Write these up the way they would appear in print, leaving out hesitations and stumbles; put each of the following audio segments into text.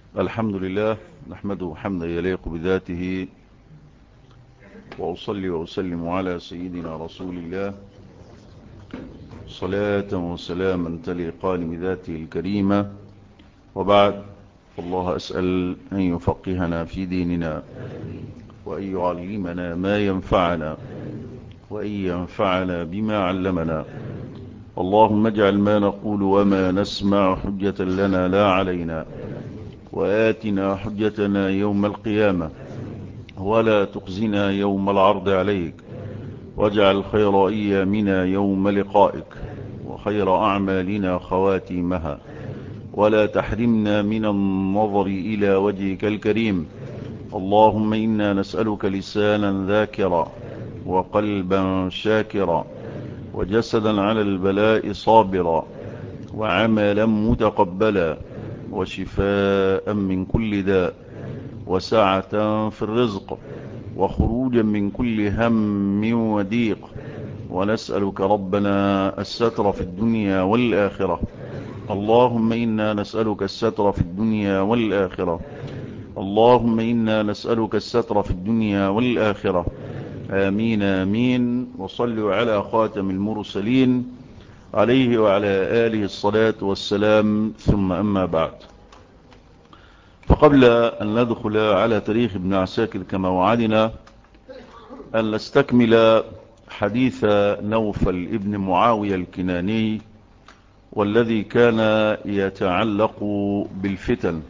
الحمد لله نحمده حمدا يليق بذاته، وأصلي وأسلم على سيدنا رسول الله صلاة وسلاما تليقان بذاته الكريمة. وبعد، فالله أسأل أن يفقهنا في ديننا، وأن يعلمنا ما ينفعنا، وأن ينفعنا بما علمنا. اللهم اجعل ما نقول وما نسمع حجة لنا لا علينا، وآتنا حجتنا يوم القيامة، ولا تخزنا يوم العرض عليك، واجعل خير أيامنا يوم لقائك، وخير أعمالنا خواتيمها، ولا تحرمنا من النظر إلى وجهك الكريم. اللهم إنا نسألك لسانا ذاكرا، وقلبا شاكرا، وجسدا على البلاء صابرا، وعملا متقبلا، وشفاء من كل داء، وسعة في الرزق، وخروجا من كل هم وضيق. ونسألك ربنا الستر في الدنيا والآخرة. اللهم إنا نسألك الستر في الدنيا والآخرة. اللهم إنا نسألك الستر في الدنيا والآخرة. آمين آمين. وصلوا على خاتم المرسلين عليه وعلى آله الصلاة والسلام، ثم أما بعد. فقبل أن ندخل على تاريخ ابن عساكر كما وعدنا، أن نستكمل حديث نوفل ابن معاوية الكناني، والذي كان يتعلق بالفتن.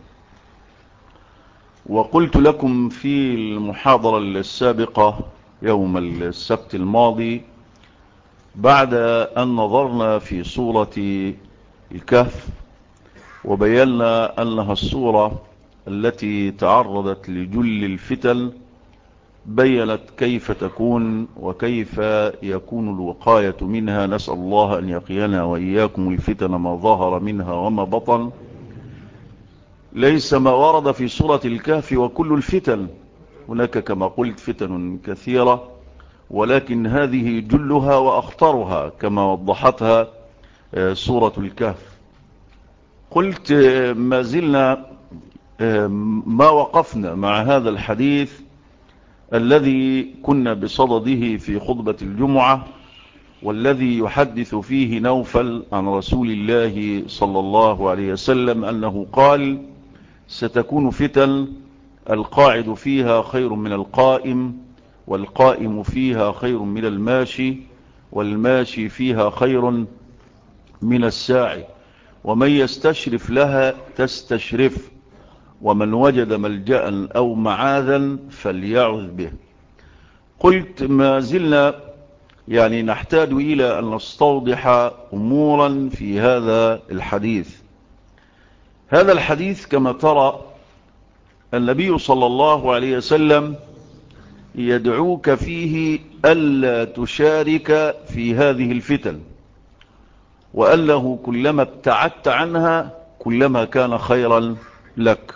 وقلت لكم في المحاضرة السابقة يوم السبت الماضي، بعد أن نظرنا في سورة الكهف وبينا أنها السورة التي تعرضت لجل الفتن، بيّنت كيف تكون وكيف يكون الوقاية منها. نسأل الله أن يقينا وإياكم الفتن ما ظهر منها وما بطن. ليس ما ورد في سورة الكهف وكل الفتن، هناك كما قلت فتن كثيرة، ولكن هذه جلها وأخطرها كما وضحتها سورة الكهف. قلت ما زلنا ما وقفنا مع هذا الحديث الذي كنا بصدده في خطبة الجمعة، والذي يحدث فيه نوفل عن رسول الله صلى الله عليه وسلم أنه قال: ستكون فتن القاعد فيها خير من القائم، والقائم فيها خير من الماشي، والماشي فيها خير من الساعي، ومن يستشرف لها تستشرف، ومن وجد ملجأ أو معاذا فليعذ به. قلت ما زلنا نحتاج إلى أن نستوضح أمورا في هذا الحديث. هذا الحديث كما ترى النبي صلى الله عليه وسلم يدعوك فيه ألا تشارك في هذه الفتن، وأنه كلما ابتعدت عنها كلما كان خيرا لك.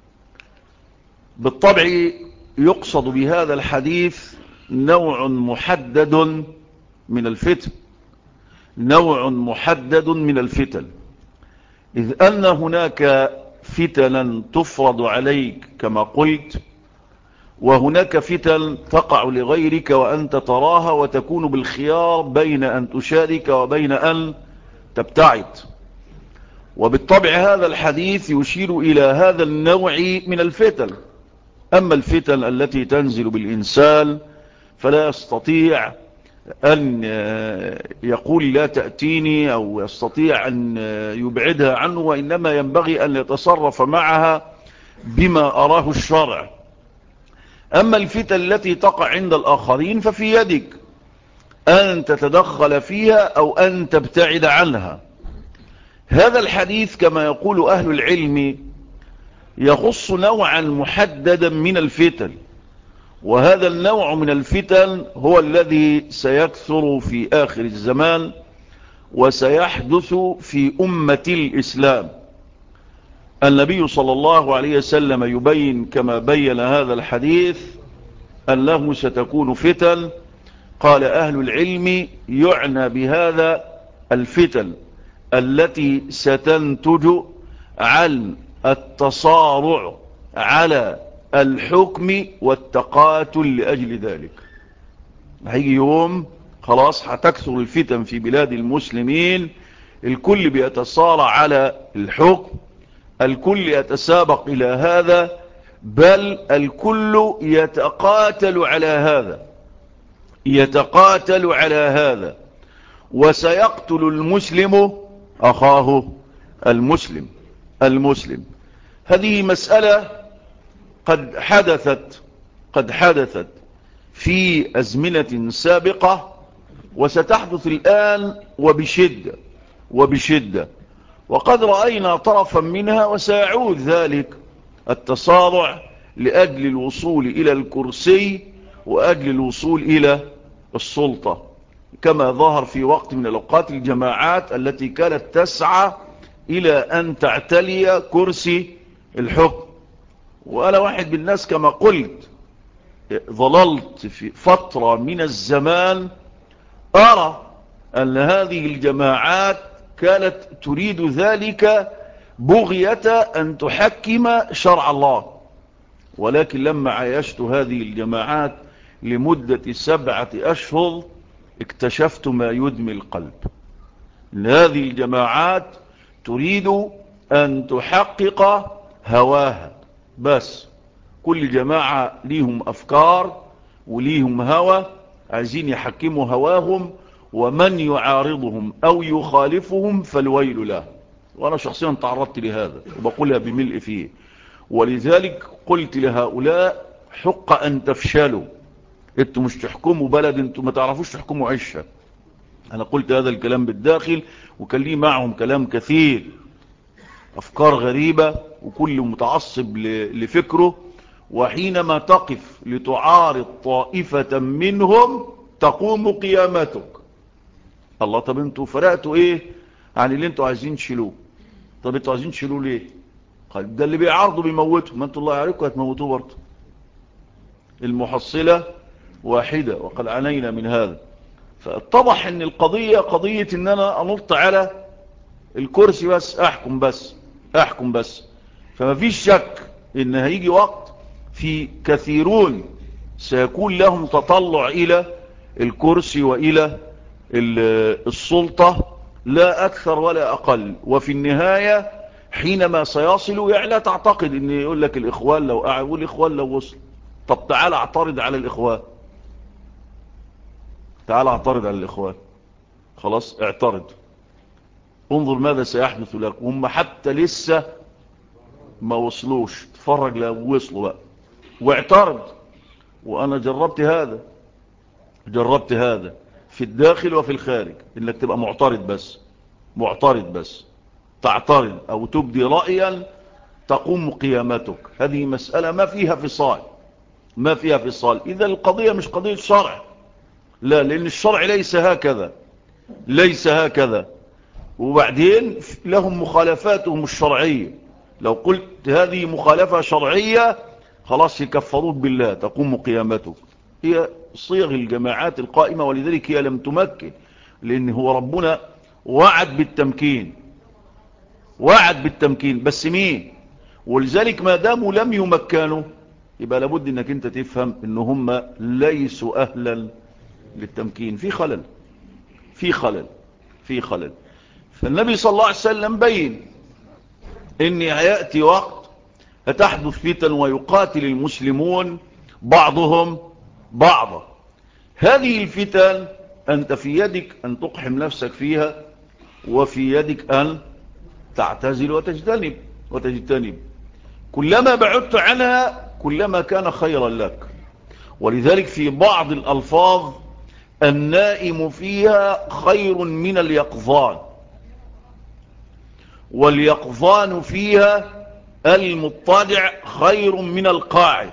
بالطبع يقصد بهذا الحديث نوع محدد من الفتن، نوع محدد من الفتن، إذ أن هناك فتنا تفرض عليك كما قلت، وهناك فتن تقع لغيرك وأنت تراها، وتكون بالخيار بين أن تشارك وبين أن تبتعد. وبالطبع هذا الحديث يشير إلى هذا النوع من الفتن. أما الفتن التي تنزل بالإنسان فلا يستطيع أن يقول لا تأتيني، أو يستطيع أن يبعدها عنه، وإنما ينبغي أن يتصرف معها بما أراه الشرع. أما الفتن التي تقع عند الآخرين ففي يدك أن تتدخل فيها أو أن تبتعد عنها. هذا الحديث كما يقول أهل العلم يخص نوعا محددا من الفتن، وهذا النوع من الفتن هو الذي سيكثر في آخر الزمان وسيحدث في أمة الإسلام. النبي صلى الله عليه وسلم يبين كما بين هذا الحديث أنه ستكون فتن. قال أهل العلم يعنى بهذا الفتن التي ستنتج عن التصارع على الحكم والتقاتل لأجل ذلك. هيجي يوم خلاص هتكثر الفتن في بلاد المسلمين، الكل بيتصارع على الحكم، الكل يتسابق إلى هذا، بل الكل يتقاتل على هذا، يتقاتل على هذا، وسيقتل المسلم أخاه المسلم. هذه مسألة قد حدثت في أزمنة سابقة، وستحدث الآن وبشدة، وقد رأينا طرفا منها، وسيعود ذلك التصارع لأجل الوصول إلى الكرسي وأجل الوصول إلى السلطة، كما ظهر في وقت من الأوقات الجماعات التي كانت تسعى إلى أن تعتلي كرسي الحكم. وأنا واحد بالناس كما قلت ظللت في فترة من الزمان أرى أن هذه الجماعات كانت تريد ذلك بغية أن تحكم شرع الله، ولكن لما عايشت هذه الجماعات لمدة 7 أشهر اكتشفت ما يدمي القلب. إن هذه الجماعات تريد أن تحقق هواها بس. كل جماعة ليهم أفكار وليهم هوى، عايزين يحكموا هواهم، ومن يعارضهم أو يخالفهم فالويل له. وأنا شخصيا تعرضت لهذا وبقولها بملء فيه، ولذلك قلت لهؤلاء حق أن تفشلوا، انتوا مش تحكموا بلد، انتوا ما تعرفوش تحكموا عشة. أنا قلت هذا الكلام بالداخل، وكان لي معهم كلام كثير، أفكار غريبة وكل متعصب لفكره، وحينما تقف لتعارض طائفة منهم تقوم قيامتك. الله، طب انتوا فرقتوا ايه عن اللي انتوا عايزين تشيلوه؟ طب انتوا عايزين تشيلوه ليه؟ قال ده اللي بيعارضوا بيموتوا، ما انتوا الله يعرفكم هتموتوه برضه. المحصلة واحدة، وقد عانينا من هذا. فاتضح ان القضية قضية ان انا انط على الكرسي بس، احكم بس. فما فيش شك ان هيجي وقت في كثيرون سيكون لهم تطلع الى الكرسي والى السلطة، لا اكثر ولا اقل. وفي النهاية حينما سيصلوا، يعني لا تعتقد ان يقول لك الاخوان لو قعدوا، الاخوان لو وصل، طب تعال اعترض على الاخوان، تعال اعترض على الاخوان، خلاص اعترض، انظر ماذا سيحدث لك. هم حتى لسه ما وصلوش، تفرج لو وصلوا بقى واعترض. وانا جربت هذا في الداخل وفي الخارج، انك تبقى معترض بس، تعترض او تبدي رأيا تقوم قيامتك. هذه مسألة ما فيها فصال. اذا القضية مش قضية شرع، لا، لان الشرع ليس هكذا. وبعدين لهم مخالفاتهم الشرعية، لو قلت هذه مخالفة شرعية خلاص يكفروك بالله، تقوم قيامتك. هي صيغ الجماعات القائمة، ولذلك هي لم تمكن، لأن هو ربنا وعد بالتمكين بس مين؟ ولذلك ما داموا لم يمكنوا يبقى لابد انك انت تفهم ان هم ليسوا اهلا للتمكين. في خلل. فالنبي صلى الله عليه وسلم بين ان هيأتي وقت هتحدث فتن ويقاتل المسلمون بعضهم بعضا. هذه الفتن انت في يدك ان تقحم نفسك فيها، وفي يدك ان تعتزل وتجتنب. كلما بعدت عنها كلما كان خيرا لك. ولذلك في بعض الألفاظ النائم فيها خير من اليقظان، واليقظان فيها المضطجع خير من القاعد.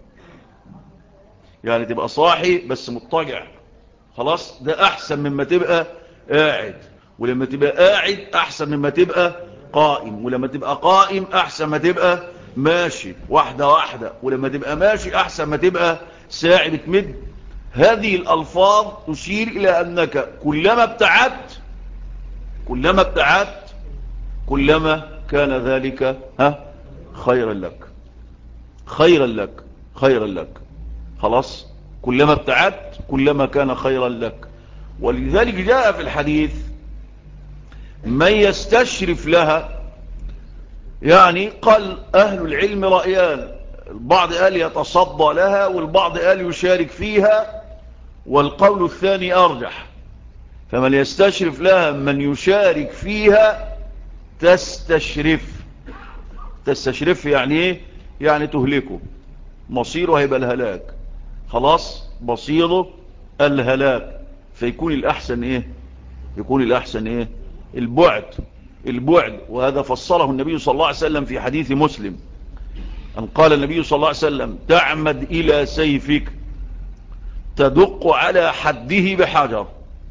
يعني تبقى صاحي بس مضطجع، خلاص ده أحسن مما تبقى قاعد، ولما تبقى قاعد أحسن مما تبقى قائم، ولما تبقى قائم أحسن ما تبقى ماشي واحدة، ولما تبقى ماشي أحسن ما تبقى ساعي بتمد. هذه الألفاظ تشير إلى أنك كلما ابتعدت كلما كان ذلك خيرا لك، خيرا لك، خيرا لك. خلاص، كلما ابتعدت كلما كان خيرا لك. ولذلك جاء في الحديث من يستشرف لها، يعني قال أهل العلم رأيان، البعض قال يتصدى لها والبعض قال يشارك فيها، والقول الثاني أرجح. فمن يستشرف لها من يشارك فيها تستشرف. تستشرف يعني ايه؟ يعني تهلكه، مصيره هيبقى الهلاك. خلاص، مصيره الهلاك. فيكون الأحسن ايه؟ يكون الأحسن ايه؟ البعد. البعد. وهذا فسره النبي صلى الله عليه وسلم في حديث مسلم، أن قال النبي صلى الله عليه وسلم تعمد إلى سيفك تدق على حده بحجر.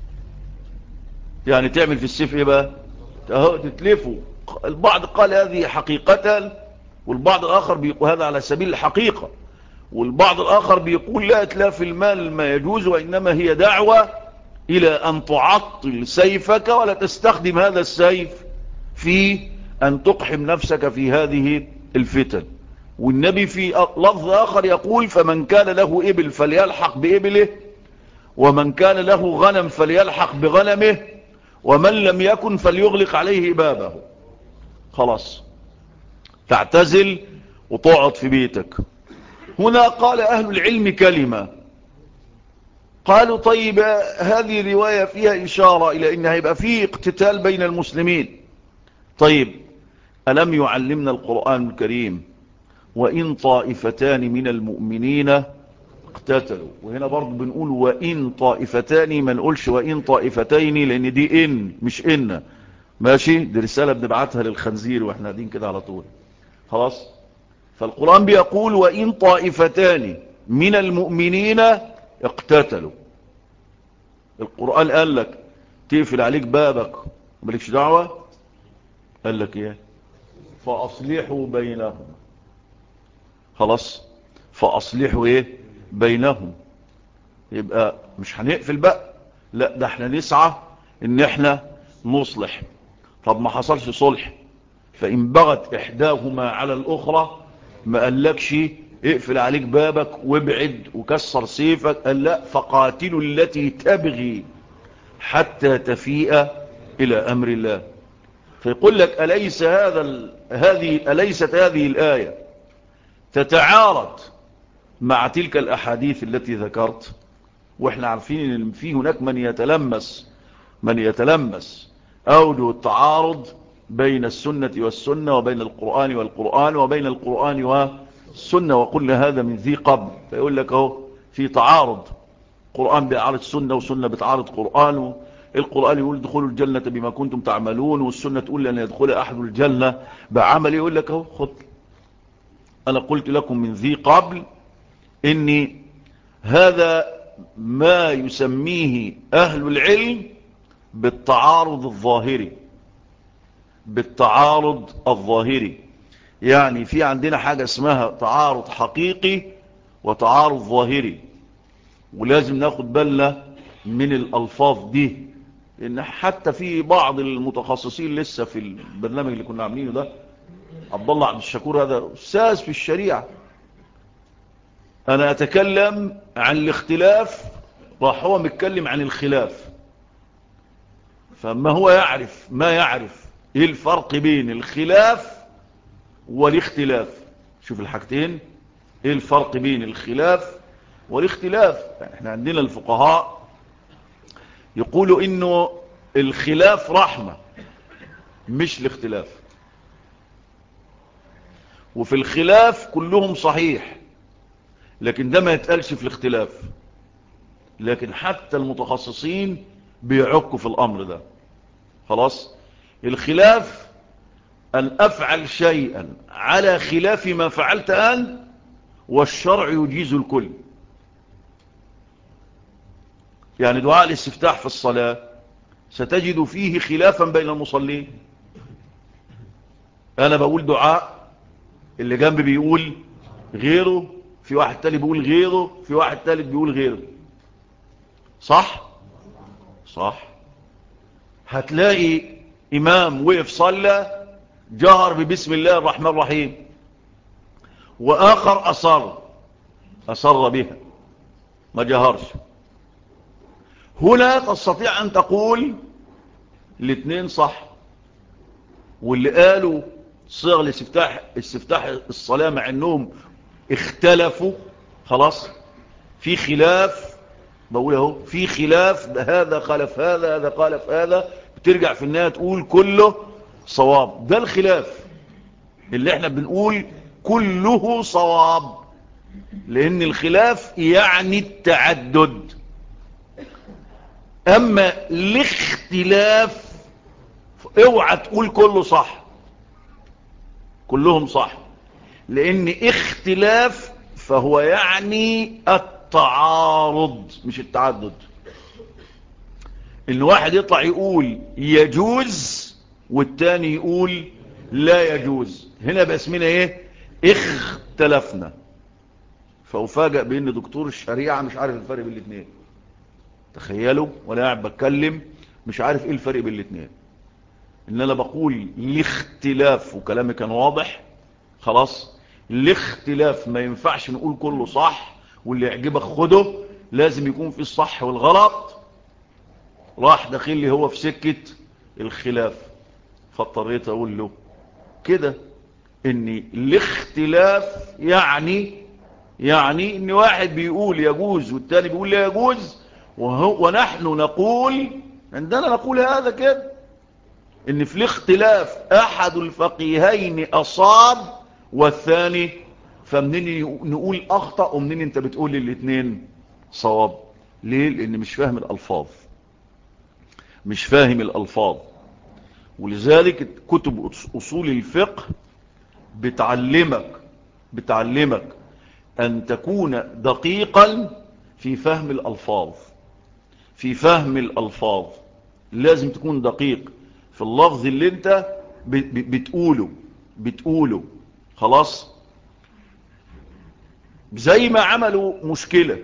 يعني تعمل في السيف ايه بقى؟ تتلفه. البعض قال هذه حقيقة، والبعض الآخر بيقول هذا على سبيل الحقيقة، والبعض الآخر بيقول لا إتلاف المال ما يجوز، وإنما هي دعوة إلى أن تعطل سيفك ولا تستخدم هذا السيف في أن تقحم نفسك في هذه الفتن. والنبي في لفظ آخر يقول فمن كان له إبل فليلحق بإبله، ومن كان له غنم فليلحق بغنمه، ومن لم يكن فليغلق عليه بابه. خلاص، تعتزل وتقعد في بيتك. هنا قال أهل العلم كلمة، قالوا طيب هذه الرواية فيها إشارة إلى أن هيبقى فيه اقتتال بين المسلمين. طيب ألم يعلمنا القرآن الكريم وإن طائفتان من المؤمنين اقتتلوا؟ وهنا برضو بنقول وإن طائفتان، ما نقولش وإن طائفتين، لأن دي إن مش إن. ماشي، دي رسالة بنبعتها للخنزير وإحنا قاعدين كده على طول. خلاص، فالقرآن بيقول وإن طائفتان من المؤمنين اقتتلوا. القرآن قال لك تقفل عليك بابك ومالكش دعوة؟ قال لك ايه؟ فأصلحوا بينهم. خلاص، فأصلحوا ايه؟ بينهم. يبقى مش هنقفل بقى، لا ده احنا نسعى ان احنا نصلح. طب ما حصلش صلح، فإن بغت إحداهما على الأخرى، ما قالكش اقفل عليك بابك وابعد وكسر سيفك، قال لا فقاتلوا التي تبغي حتى تفيء إلى أمر الله. فيقول لك أليست هذه الآية تتعارض مع تلك الأحاديث التي ذكرت؟ وإحنا عارفين أن في هناك من يتلمس أوجه التعارض بين السنة والسنة، وبين القرآن والقرآن، وبين القرآن والسنة، وقلنا هذا من ذي قبل. فيقول لك اهو في تعارض، قرآن بيعارض سنة وسنة بتعارض قرآن، القرآن يقول دخلوا الجنة بما كنتم تعملون، والسنة تقول لأن يدخل أحد الجنة بعمل. يقول لك اهو خد، أنا قلت لكم من ذي قبل إني هذا ما يسميه أهل العلم بالتعارض الظاهري. بالتعارض الظاهري، يعني في عندنا حاجة اسمها تعارض حقيقي وتعارض ظاهري، ولازم ناخد بالنا من الألفاظ دي، لأن حتى في بعض المتخصصين لسه في البرنامج اللي كنا عاملينه ده، عبد الله عبد الشكور هذا أستاذ في الشريعة، أنا أتكلم عن الاختلاف، راح هو متكلم عن الخلاف. فما هو يعرف ما يعرف ايه الفرق بين الخلاف والاختلاف. شوف الحاجتين، ايه الفرق بين الخلاف والاختلاف. يعني احنا عندنا الفقهاء يقولوا انه الخلاف رحمة مش الاختلاف، وفي الخلاف كلهم صحيح، لكن ده ما يتقالش في الاختلاف. لكن حتى المتخصصين بيعكوا في الامر ده. خلاص، الخلاف أن أفعل شيئا على خلاف ما فعلت أنت، والشرع يجيز الكل. يعني دعاء الاستفتاح في الصلاة ستجد فيه خلافا بين المصلين. أنا بقول دعاء، اللي جنبي بيقول غيره، في واحد تالي بيقول غيره، في واحد تالت بيقول غيره. صح؟ صح. هتلاقي إمام وقف صلى جهر ببسم الله الرحمن الرحيم، وآخر أصر بها ما جهرش. هنا تستطيع أن تقول الاثنين صح، واللي قالوا صيغ الاستفتاح الصلاة مع انهم اختلفوا، خلاص في خلاف، بقول اهو في خلاف، هذا خالف هذا خالف هذا، بترجع في النهاية تقول كله صواب. ده الخلاف اللي احنا بنقول كله صواب، لان الخلاف يعني التعدد. اما الاختلاف اوعى تقول كله صح، كلهم صح، لان اختلاف فهو يعني التعارض مش التعدد. ان واحد يطلع يقول يجوز والتاني يقول لا يجوز، هنا بقى اسمنا ايه؟ اختلفنا. فأفاجأ بان دكتور الشريعة مش عارف الفرق بين الاثنين. تخيلوا وانا قاعد بتكلم مش عارف ايه الفرق بين الاثنين، ان انا بقول الاختلاف وكلامي كان واضح خلاص. الاختلاف ما ينفعش نقول كله صح واللي يعجبك خده، لازم يكون في الصح والغلط. راح داخل لي هو في سكة الخلاف، فاضطريت اقول له كده ان الاختلاف يعني ان واحد بيقول يجوز والتاني بيقول لا يجوز، ونحن نقول عندنا نقول هذا كده، ان في الاختلاف احد الفقيهين اصاب والثاني، فمنين نقول اخطأ ومنين انت بتقول الاثنين صواب؟ ليه؟ لان مش فاهم الالفاظ، مش فاهم الالفاظ. ولذلك كتب اصول الفقه بتعلمك ان تكون دقيقا في فهم الالفاظ. في فهم الالفاظ لازم تكون دقيق في اللفظ اللي انت بتقوله خلاص. زي ما عملوا مشكلة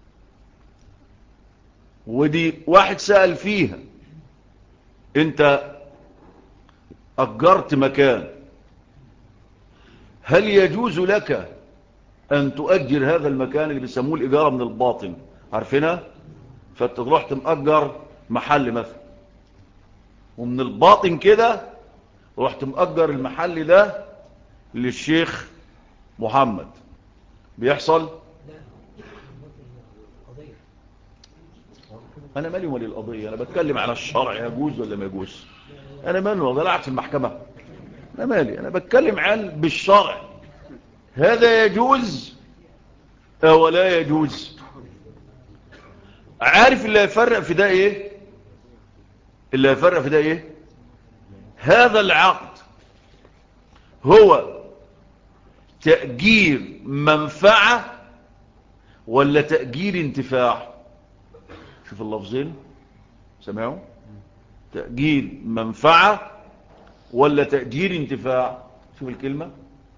ودي واحد سأل فيها، انت أجرت مكان، هل يجوز لك أن تؤجر هذا المكان اللي بيسموه الإجارة من الباطن، عارفينها؟ فتروح تمأجر محل مثلا، ومن الباطن كده رحت مأجر المحل ده للشيخ محمد، بيحصل؟ أنا مالي ولي القضية، أنا بتكلم على الشرع يجوز ولا ما يجوز. أنا مالي والله لا في المحكمة، أنا مالي، أنا بتكلم عن بالشرع هذا يجوز أو لا يجوز. عارف اللي هيفرق في ده إيه؟ اللي هيفرق في ده إيه؟ هذا العقد هو تأجير منفعة ولا تأجير انتفاع؟ شوف اللفظين، سمعوا؟ تأجير منفعة ولا تأجير انتفاع؟ شوف الكلمة،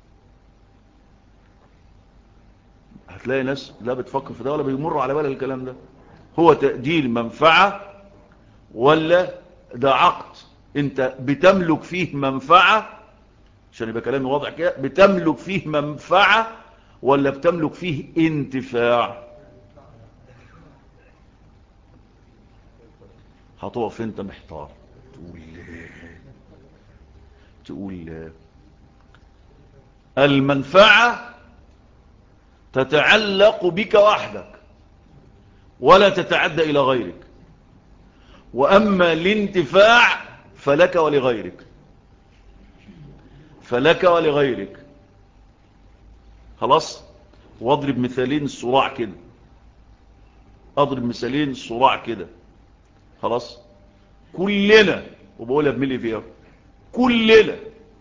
هتلاقي ناس لا بتفكر في ده ولا بيمر على بالها الكلام ده. هو تأجير منفعة ولا ده عقد انت بتملك فيه منفعة، عشان يبقى كلامي واضح كده، بتملك فيه منفعة ولا بتملك فيه انتفاع؟ هتقف انت محتار تقول المنفعة تتعلق بك وحدك ولا تتعدى إلى غيرك، وأما الانتفاع فلك ولغيرك، فلك ولغيرك. خلاص. واضرب مثالين الصراع كده، اضرب مثالين الصراع كده خلاص. كلنا، وبقولها بملي فيها، كلنا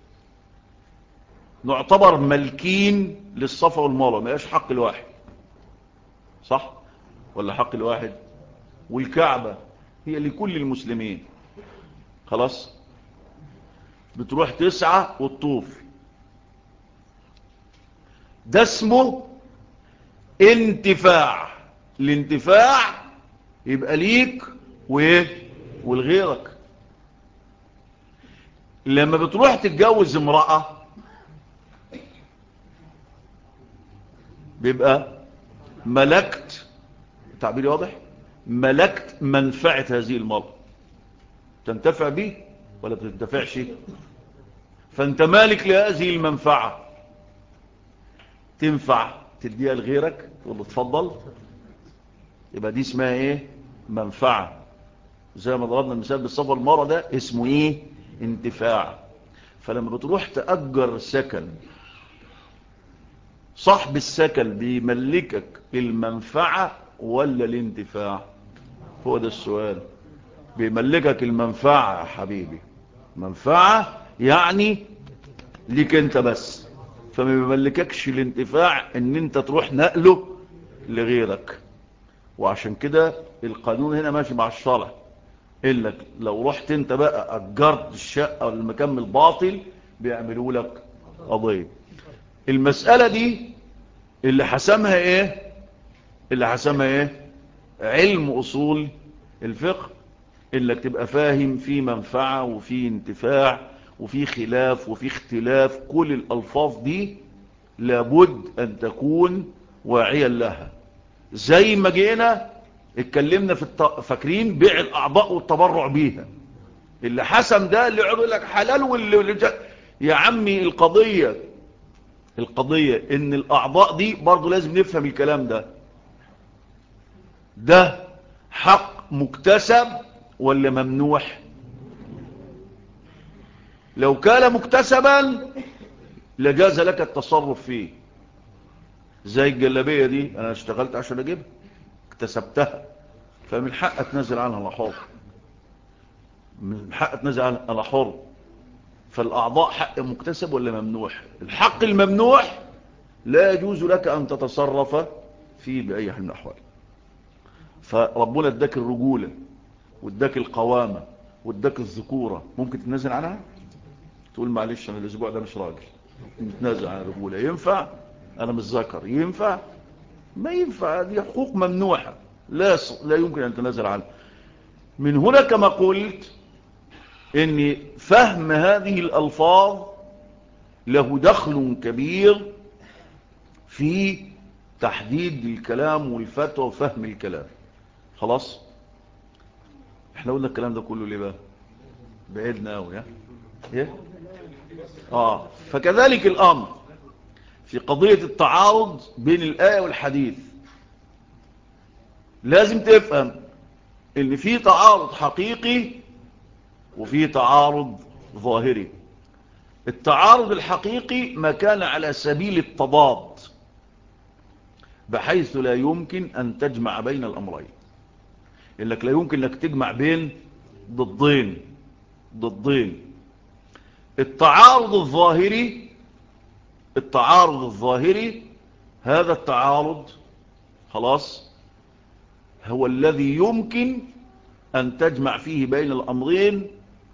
نعتبر ملكين للصفا والمروه، ما يبقاش حق الواحد، صح ولا حق الواحد؟ والكعبة هي لكل المسلمين، خلاص. بتروح تسعى وتطوف، ده اسمه انتفاع. الانتفاع يبقى ليك وايه ولغيرك. لما بتروح تتجوز امرأة بيبقى ملكت، تعبيري واضح، ملكت منفعة هذه المرأة. تنتفع به ولا تنتفعش؟ فانت مالك لهذه المنفعة، تنفع تديها لغيرك تقول له اتفضل، يبقى دي اسمها ايه؟ منفعة. زي ما ضربنا المثال بالصفة المرة ده اسمه ايه؟ انتفاع. فلما بتروح تأجر سكن، صاحب السكن بيملكك المنفعة ولا الانتفاع؟ هو ده السؤال. بيملكك المنفعة يا حبيبي، منفعة يعني ليك انت بس، فما بيملككش الانتفاع ان انت تروح نقله لغيرك. وعشان كده القانون هنا ماشي مع الشرع، إنك لو رحت انت بقى أجرت الشقة ولا المكان بالباطل بيعملوا لك قضية. المسألة دي اللي حسمها ايه؟ اللي حسمها ايه؟ علم أصول الفقه، إنك تبقى فاهم في منفعة وفي انتفاع وفي خلاف وفي اختلاف. كل الألفاظ دي لابد أن تكون واعيا لها. زي ما جينا اتكلمنا في فاكرين بيع الأعضاء والتبرع بيها، اللي حسم ده اللي يقول لك حلال يا عمي القضية ان الأعضاء دي برضو لازم نفهم الكلام ده حق مكتسب ولا ممنوح؟ لو كان مكتسبا لجاز لك التصرف فيه. زي الجلابية دي انا اشتغلت عشان اجيبها، اكتسبتها، فمن حق اتنازل عنها انا حر، من حق اتنازل عنها انا حر. فالاعضاء حق مكتسب ولا ممنوح؟ الحق الممنوح لا يجوز لك ان تتصرف فيه باي حال من الاحوال. فربنا اداك الرجولة واداك القوامة واداك الذكورة، ممكن تتنازل عنها؟ تقول معلش انا الاسبوع ده مش راجل، نتنازل عن الرجولة. ينفع؟ انا مش ذكر، ينفع؟ ما ينفع، دي حقوق ممنوحة لا يمكن ان تنازل عنها. من هنا كما قلت ان فهم هذه الالفاظ له دخل كبير في تحديد الكلام والفتوى وفهم الكلام. خلاص احنا قلنا الكلام ده كله ليه بقى؟ بعيدنا قوي ايه؟ فكذلك الامر في قضية التعارض بين الآية والحديث. لازم تفهم ان في تعارض حقيقي وفي تعارض ظاهري. التعارض الحقيقي ما كان على سبيل التضاد، بحيث لا يمكن ان تجمع بين الامرين. انك لا يمكن انك تجمع بين ضدين. التعارض الظاهري هذا التعارض خلاص هو الذي يمكن ان تجمع فيه بين الامرين،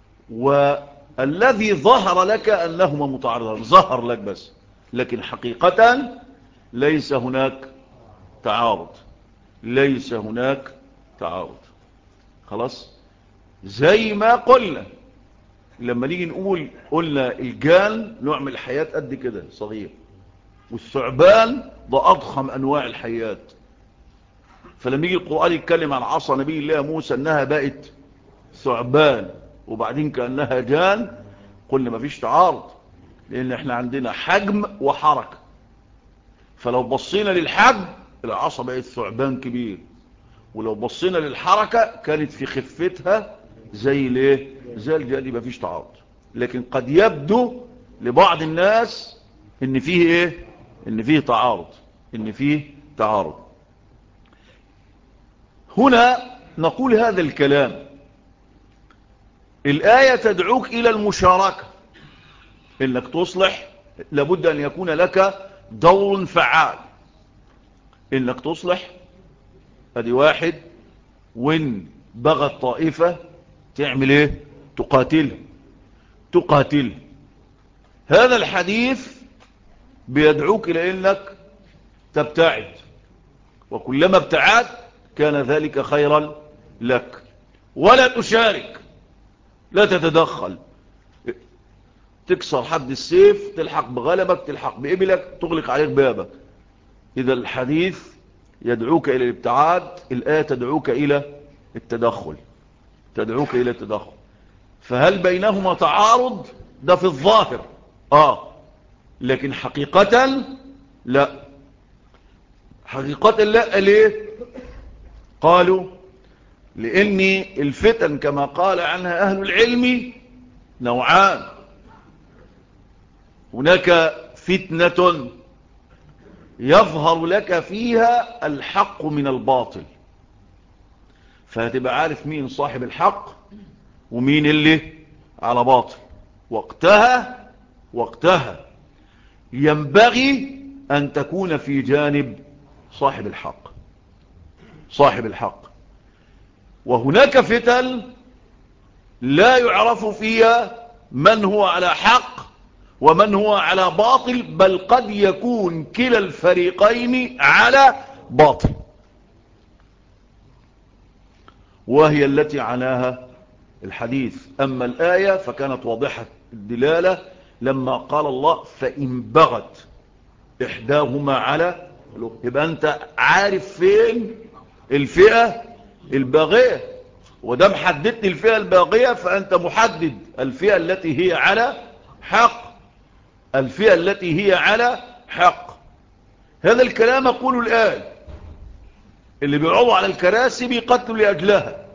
والذي ظهر لك انهما متعارضان، ظهر لك بس، لكن حقيقة ليس هناك تعارض. خلاص. زي ما قلنا لما نيجي قلنا الجان نوع من الحياة قد كده صغير، والثعبان ده اضخم انواع الحياة. فلما يجي القرآن يتكلم عن عصا نبي الله موسى انها بقت ثعبان وبعدين كأنها جان، قلنا ما فيش تعارض، لان احنا عندنا حجم وحركة. فلو بصينا للحجم العصا بقت ثعبان كبير، ولو بصينا للحركة كانت في خفتها زي الجان. ما فيش تعارض. لكن قد يبدو لبعض الناس ان فيه تعارض. هنا نقول هذا الكلام. الآية تدعوك إلى المشاركة، إنك تصلح لابد أن يكون لك دور فعال. إنك تصلح أدي واحد، وإن بغت طائفة تعمل إيه؟ تقاتل. هذا الحديث بيدعوك إلى إنك تبتعد، وكلما ابتعد كان ذلك خيرا لك. ولا تشارك، لا تتدخل، تكسر حد السيف، تلحق بغلبك، تلحق بإبلك، تغلق عليك بابك. إذا الحديث يدعوك إلى الابتعاد، الآية تدعوك إلى التدخل، تدعوك إلى التدخل. فهل بينهما تعارض؟ ده في الظاهر لكن حقيقة لا، حقيقة لا. ليه؟ قالوا لأن الفتن كما قال عنها أهل العلم نوعان. هناك فتنة يظهر لك فيها الحق من الباطل، فهتبقى عارف مين صاحب الحق ومين اللي على باطل. وقتها ينبغي أن تكون في جانب صاحب الحق، صاحب الحق. وهناك فتن لا يعرف فيها من هو على حق ومن هو على باطل، بل قد يكون كلا الفريقين على باطل، وهي التي عناها الحديث. أما الآية فكانت واضحة الدلالة لما قال الله فإن بغت إحداهما على، يبقى أنت عارف فين الفئة الباغية، ودام حددت الفئة الباغية فأنت محدد الفئة التي هي على حق، الفئة التي هي على حق. هذا الكلام أقول الآن، اللي بيقعدوا على الكراسي بيقتلوا لأجلها،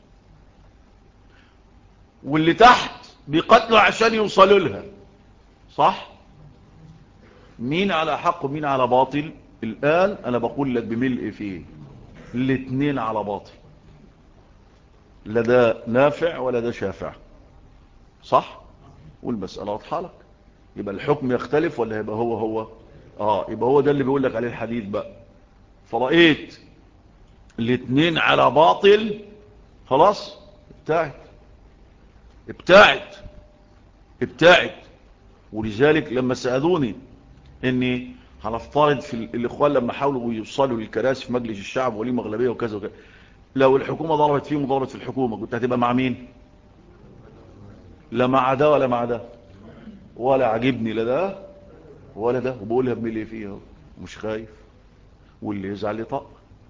واللي تحت بيقتلوا عشان يوصلوا لها، صح؟ مين على حق ومين على باطل؟ الآن أنا بقول لك بملء فيه الاثنين على باطل، لا ده نافع ولا ده شافع، صح؟ والمسألة واضحة لك. يبقى الحكم يختلف ولا يبقى هو يبقى هو ده اللي بيقول لك عليه الحديث بقى. فرأيت الاثنين على باطل، خلاص ابتعد. ولذلك لما سألوني اني هنفترض في الاخوان لما حاولوا يوصلوا للكراسي في مجلس الشعب وليه مغلبيه وكذا وكذا، لو الحكومه ضربت فيهم وضربت في الحكومه كنت هتبقى مع مين؟ لا مع ده ولا مع ده، ولا عجبني لا ده ولا ده، وبقولها بملي فيها ومش خايف، واللي يزعل يطق.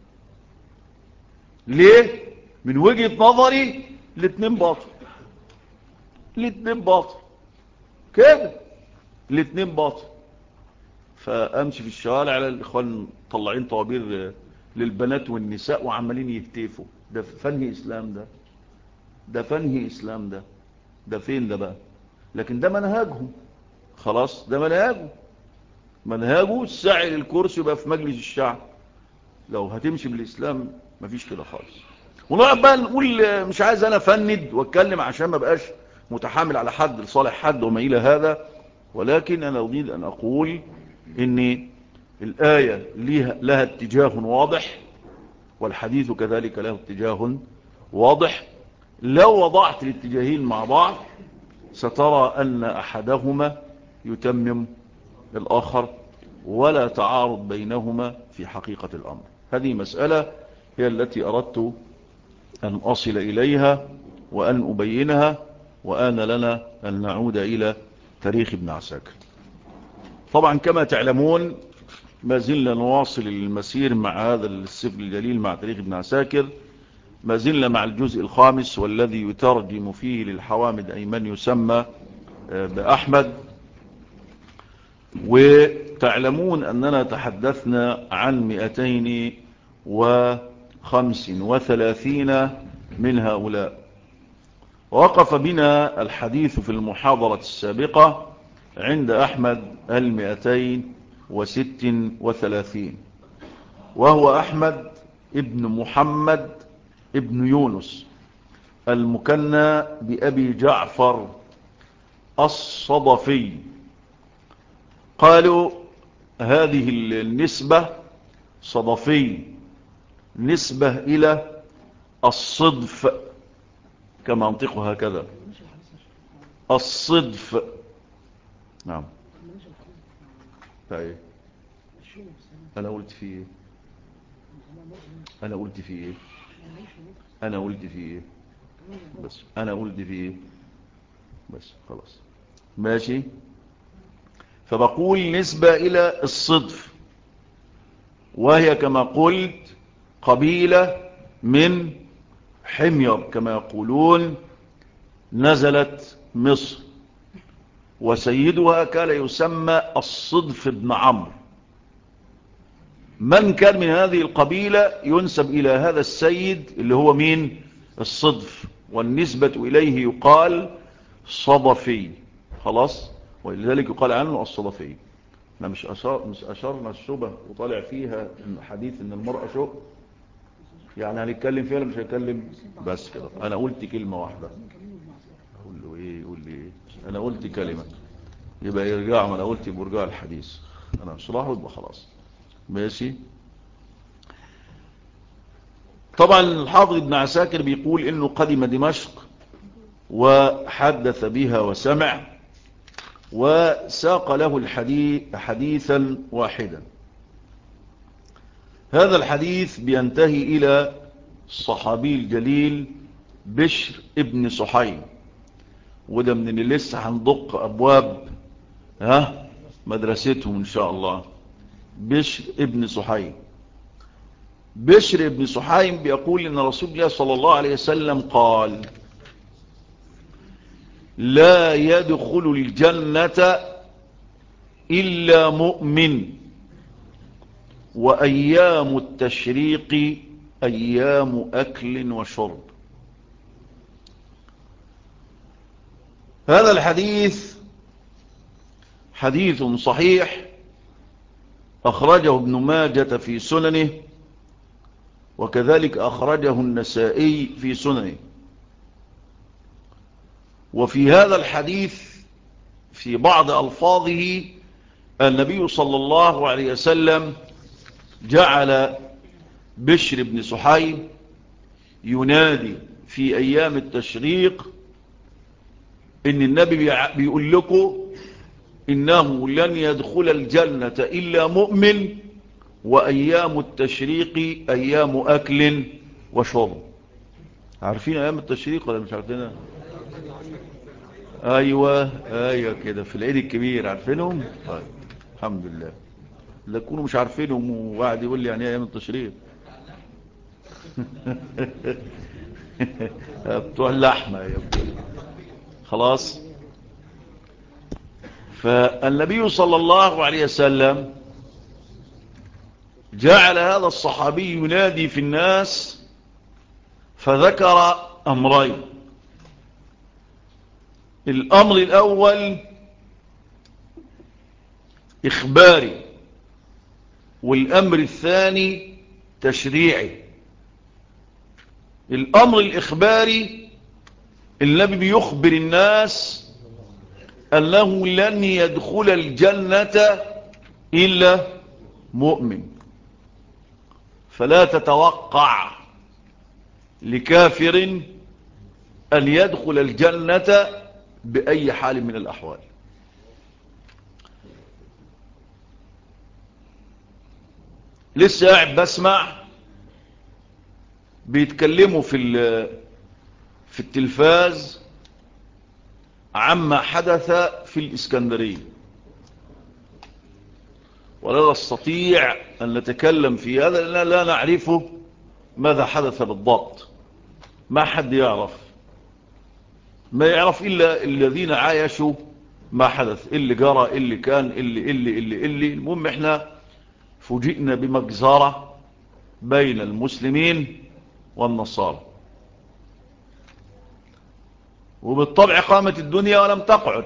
ليه؟ من وجهة نظري الاثنين باطل، الاثنين باطل كده، الاثنين باطل. فامشي في الشوارع على الاخوان طلعين طوابير للبنات والنساء وعمالين يهتفوا، ده فنهي اسلام، ده فنهي اسلام، ده فين ده بقى؟ لكن ده منهجهم، خلاص ده منهجه السعي للكرسي يبقى في مجلس الشعب. لو هتمشي بالاسلام مفيش كده خالص. ونقعد بقى نقول مش عايز انا افند واتكلم عشان ما بقاش متحامل على حد لصالح حد وما الى هذا، ولكن انا اريد ان اقول ان الآية لها اتجاه واضح، والحديث كذلك له اتجاه واضح. لو وضعت الاتجاهين مع بعض سترى أن أحدهما يتمم الآخر، ولا تعارض بينهما في حقيقة الأمر. هذه مسألة هي التي أردت أن أصل إليها وأن أبينها، وآن لنا أن نعود إلى تاريخ ابن عساكر. طبعا كما تعلمون ما زلنا نواصل المسير مع هذا السفر الجليل مع تاريخ ابن عساكر، ما زلنا مع الجزء الخامس والذي يترجم فيه للحوامد أي من يسمى بأحمد. وتعلمون أننا تحدثنا عن 235 من هؤلاء، ووقف بنا الحديث في المحاضرة السابقة عند أحمد 236، وهو أحمد ابن محمد ابن يونس المكنى بأبي جعفر الصدفي. قالوا هذه النسبة صدفي نسبة إلى الصدف، كما انطقها هكذا الصدف. نعم. طيب أنا قلت فيه إيه؟ بس خلاص ماشي. فبقول نسبة إلى الصدف، وهي كما قلت قبيلة من حمير كما يقولون، نزلت مصر، وسيدها كان يسمى الصدف بن عمرو. من كان من هذه القبيلة ينسب إلى هذا السيد اللي هو مين؟ الصدف، والنسبة إليه يقال صدفي. خلاص، ولذلك يقال عنه الصدفي. احنا مش أشرنا الشبه وطالع فيها حديث ان المرأة شبه، يعني هنتكلم فيها ولا مش هنتكلم؟ بس كده، انا قلت كلمة واحدة. اقول له ايه؟ يقول لي ايه؟ انا قلت كلمة، يبقى يرجع. ما انا قلت برجع الحديث، انا اشرحه يبقى خلاص. ماشي. طبعا الحافظ ابن عساكر بيقول انه قدم دمشق وحدث بها وسمع، وساق له الحديث حديثا واحدا. هذا الحديث بينتهي إلى الصحابي الجليل بشر ابن سحيم، وده من اللي لسه هندق أبواب مدرستهم إن شاء الله. بشر ابن سحيم. بشر ابن سحيم بيقول إن رسول الله صلى الله عليه وسلم قال: لا يدخل الجنة إلا مؤمن، وأيام التشريق أيام أكل وشرب. هذا الحديث حديث صحيح، أخرجه ابن ماجة في سننه، وكذلك أخرجه النسائي في سننه. وفي هذا الحديث في بعض ألفاظه النبي صلى الله عليه وسلم جعل بشر بن سحيم ينادي في أيام التشريق إن النبي بيقول لكم إنه لن يدخل الجنة إلا مؤمن، وأيام التشريق أيام أكل وشرب. عارفين أيام التشريق ولا مش عارفينها؟ أيوة كده في العيد الكبير، عارفينهم؟ طيب الحمد لله. لا تكونوا مش عارفينهم وواحد يقول لي يعني أيام التشريق. بتوع اللحمة يا ابني. خلاص. فالنبي صلى الله عليه وسلم جعل هذا الصحابي ينادي في الناس، فذكر أمرين. الأمر الأول إخباري، والأمر الثاني تشريعي. الأمر الإخباري النبي بيخبر الناس أنه لن يدخل الجنة إلا مؤمن، فلا تتوقع لكافر أن يدخل الجنة بأي حال من الأحوال. لسه قاعد بسمع بيتكلموا في التلفاز عما حدث في الإسكندرية، ولا نستطيع أن نتكلم في هذا لأننا لا نعرفه ماذا حدث بالضبط. ما حد يعرف، ما يعرف إلا الذين عايشوا ما حدث، اللي جرى، اللي كان، اللي المهم احنا فوجئنا بمجزرة بين المسلمين والنصارى، وبالطبع قامت الدنيا ولم تقعد.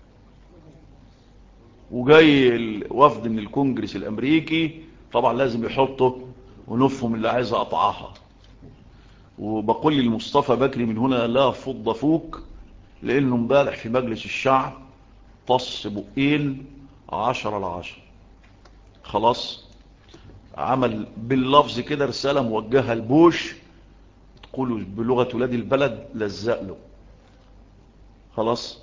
وجاي وفد من الكونجرس الامريكي، طبعا لازم يحطوا ونفهم اللي عايز اقطعها. وبقول للمصطفى بكري من هنا لا فض فوك، لانه امبارح في مجلس الشعب طص بقين 10/10. خلاص، عمل باللفظ كده رسالة موجهة لبوش تقولوا بلغة ولاد البلد لزق له. خلاص.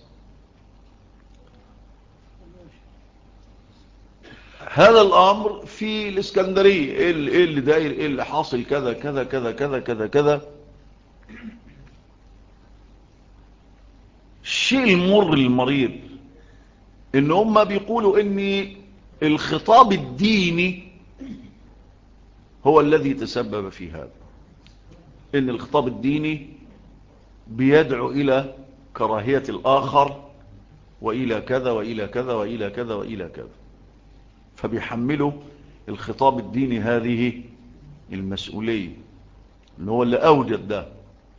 هذا الامر في الاسكندرية، ايه اللي داير، ايه اللي حاصل، كذا كذا كذا كذا كذا كذا. الشيء المر المريض ان هم بيقولوا ان الخطاب الديني هو الذي تسبب في هذا، ان الخطاب الديني بيدعو الى كراهية الاخر والى كذا والى كذا والى كذا والى كذا، فبيحملوا الخطاب الديني هذه المسؤولية، ان هو اللي اوجد ده.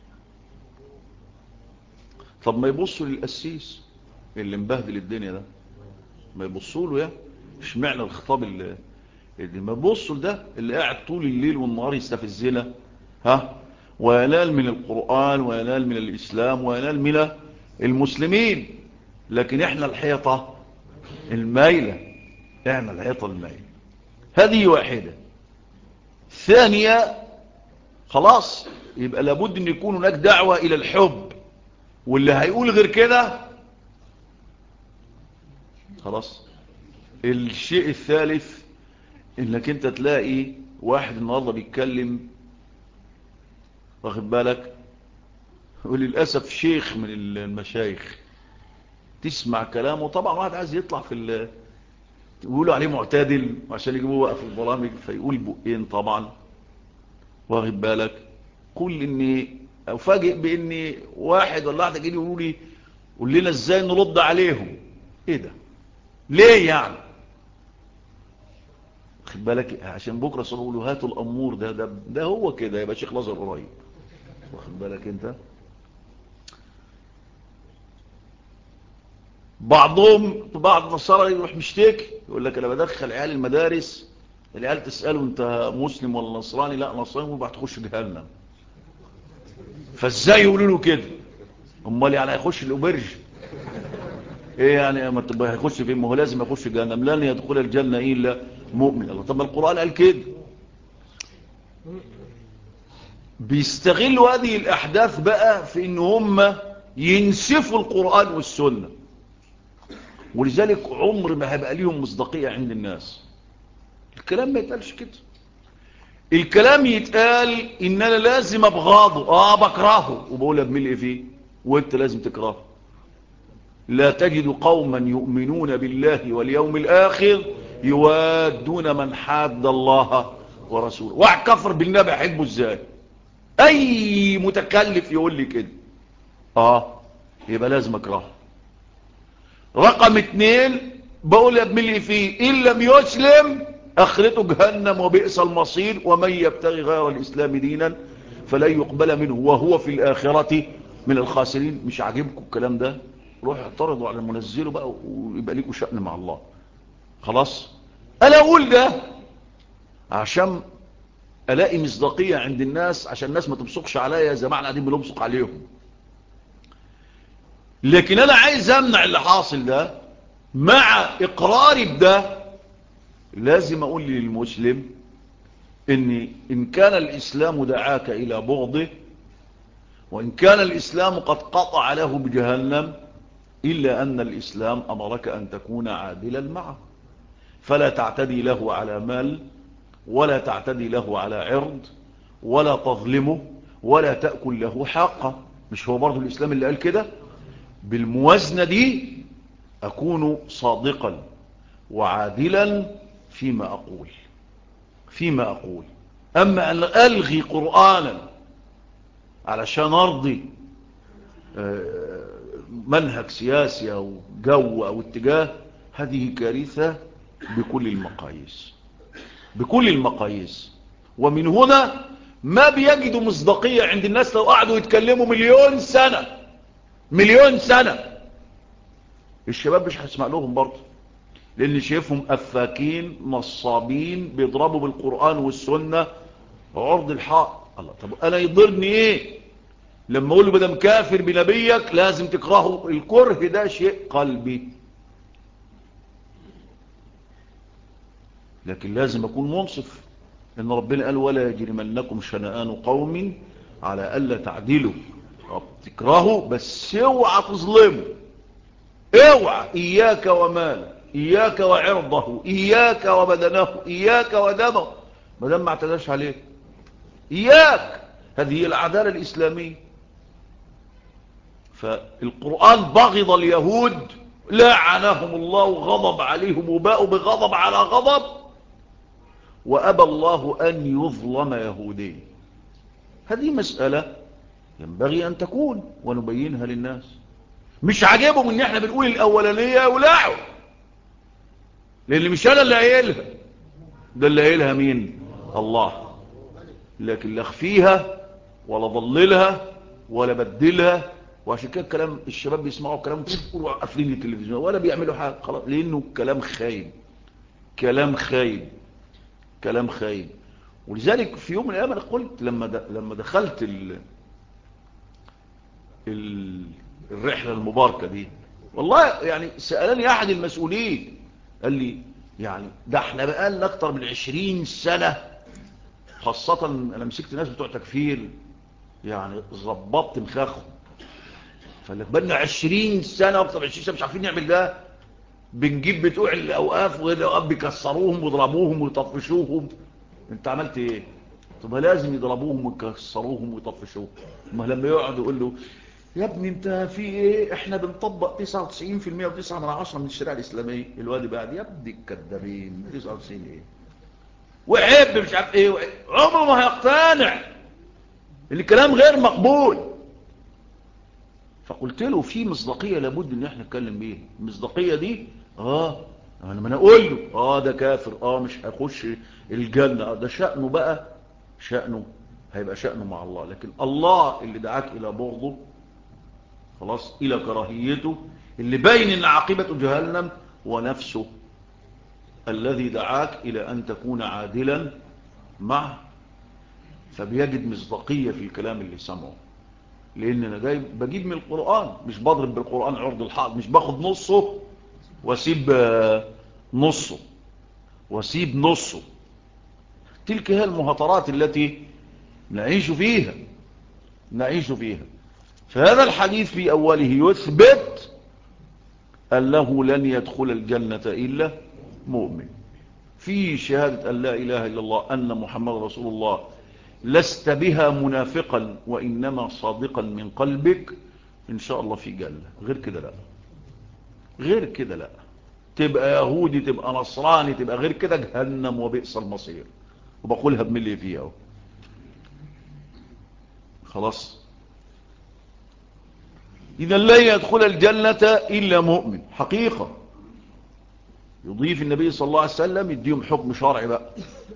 طب ما يبصوا للقسيس اللي مبهدل الدنيا ده، ما يبصوا له يا اشمعنى الخطاب اللي ما يبصوا لده اللي قاعد طول الليل والنهار يستفزنا، وينال من القرآن وينال من الإسلام وينال من المسلمين، لكن احنا الحيطة المايلة، احنا الحيطة المايلة. هذه واحدة. ثانية، خلاص يبقى لابد ان يكون هناك دعوة الى الحب، واللي هيقول غير كده خلاص. الشيء الثالث، انك انت تلاقي واحد النهارده بيتكلم، واخد بالك، وللاسف شيخ من المشايخ، تسمع كلامه، طبعا واحد عايز يطلع في يقولوا عليه معتدل عشان يجيبوه بقى في البرامج، فيقول بقين طبعا، واخد بالك. كل اني افاجئ باني واحد ولا واحده جايين يقولوا لي قول لنا ازاي نرد عليهم. ايه ده؟ ليه يعني؟ واخد بالك، عشان بكره صار يقولوا هاتوا الامور ده هو كده يبقى شيخ لازر قريب، واخد بالك انت. بعض النصارى يروح مشتكي يقول لك انا بدخل عيال المدارس، العيال تساله انت مسلم ولا نصراني؟ لا نصراني، وبعد تخش جهنم. فازاي يقولوا له كده؟ امال يعني هيخش الاوبرج ايه يعني؟ ما تبقى هيخش فين؟ ما هو لازم يخش جهنم، لن يدخل الجنه الا مؤمن. الله، طب ما القران قال كده. بيستغلوا هذه الاحداث بقى في ان هم ينسفوا القران والسنه، ولذلك عمر ما هيبقى ليهم مصداقيه عند الناس. الكلام ما يتقالش كده، الكلام يتقال ان انا لازم ابغاضه، بكرهه وبقول بملء فيه، وانت لازم تكرهه. لا تجد قوما يؤمنون بالله واليوم الاخر يوادون من حاد الله ورسوله. واحد كفر بالنبي احبه ازاي؟ اي متكلف يقول لي كده يبقى لازم اكرهه. رقم 2، بقول بملء فيه ان لم يسلم اخرته جهنم وبئس المصير، ومن يبتغي غير الاسلام دينا فلن يقبل منه وهو في الاخره من الخاسرين. مش عاجبكم الكلام ده؟ روح اعترضوا على المنزله بقى ويبقى لكم شأن مع الله. خلاص، انا اقول ده عشان الاقي مصداقيه عند الناس، عشان الناس ما تبصقش عليا زي ما احنا قاعدين بنبصق عليهم. لكن انا عايز امنع اللي حاصل ده. مع اقراري بده لازم اقول للمسلم ان كان الاسلام دعاك الى بغضه، وان كان الاسلام قد قطع له بجهنم، الا ان الاسلام امرك ان تكون عادلا معه، فلا تعتدي له على مال، ولا تعتدي له على عرض، ولا تظلمه، ولا تأكل له حقه. مش هو برضو الاسلام اللي قال كده؟ بالموازنة دي اكون صادقا وعادلا فيما اقول. اما ان الغي قرآنا علشان ارضي منهج سياسي او جو او اتجاه، هذه كارثة بكل المقاييس. ومن هنا ما بيجدوا مصداقية عند الناس لو قعدوا يتكلموا مليون سنة. الشباب مش هتسمع لهم برضه، لان شايفهم افاكين نصابين بيضربوا بالقرآن والسنة عرض الحق. الله، طب انا يضرني ايه لما اقول له بدم كافر بنبيك لازم تكرهه؟ الكره ده شيء قلبي، لكن لازم اكون منصف. ان ربنا قال ولا يجرمنكم شنآن قوم على الا تعدلوا. تكرهوا بس اوعى تظلموا، اوعى. اياك وماله، اياك وعرضه، اياك وبدنه، اياك ودمه، ما دام ما اعتداش عليه اياك. هذه العدالة الاسلامية. فالقرآن بغض اليهود، لعنهم الله وغضب عليهم وباءوا بغضب على غضب، وأبى الله أن يظلم يهودي. هذه مسألة ينبغي أن تكون ونبينها للناس. مش عاجبهم ان احنا بنقول الأولانية يولعوا، لأن مش أنا اللي قايلها، ده اللي قايلها مين؟ الله. لكن لا اخفيها ولا ضللها ولا بدلها. وعشان كده الكلام الشباب بيسمعوا كلام قافلين التلفزيون ولا بيعملوا حاجة خلاص، لأنه كلام خايب، كلام خايب، كلام خايب. ولذلك في يوم من الأيام أنا قلت لما دخلت الرحلة المباركة دي، والله يعني سألني أحد المسؤولين قال لي يعني ده احنا بقالنا أكتر من 20 سنة، خاصة أنا مسكت ناس بتوع تكفير يعني ظبطت مخاخهم، فقال لك بقالنا 20 سنة أكتر من 20 سنة مش عارفين نعمل ده، بنجيب بتوع الأوقاف والأوقاف بيكسروهم ويضربوهم ويطفشوهم. انت عملت ايه؟ طب لازم يضربوهم ويكسروهم ويطفشوهم. ما لما يقعد يقول له يا ابني انت في ايه، احنا بنطبق 99% و9 من الشريعه الاسلاميه. الواد بعد يا ابني الكدابين 99 ايه وعيب مش عارف ايه وعيب. عمره ما هيقتنع ان الكلام غير مقبول. فقلت له في مصداقيه لابد ان احنا نتكلم بيها. المصداقيه دي انا ما اقول له ده كافر مش هيخش الجنه، ده شأنه بقى، شأنه هيبقى شأنه مع الله. لكن الله اللي دعاك الى بغضه خلاص، الى كراهيته، اللي باين ان عاقبته جهنم، ونفسه الذي دعاك الى ان تكون عادلا معه، فبيجد مصداقيه في الكلام اللي سمعه. لان انا بجيب من القرآن، مش بضرب بالقرآن عرض الحائط، مش باخد نصه واسيب نصه واسيب نصه. تلك هي المهاترات التي نعيش فيها. فهذا الحديث في أوله يثبت أنه لن يدخل الجنة إلا مؤمن. في شهادة أن لا إله إلا الله أن محمد رسول الله لست بها منافقا وإنما صادقا من قلبك، إن شاء الله في جنة. غير كده لا، غير كده لا. تبقى يهودي تبقى نصراني تبقى غير كده جهنم وبئس المصير. وبقولها بملي فيها خلاص. إذا لا يدخل الجنة إلا مؤمن حقيقة. يضيف النبي صلى الله عليه وسلم يديهم حكم شرعي بقى.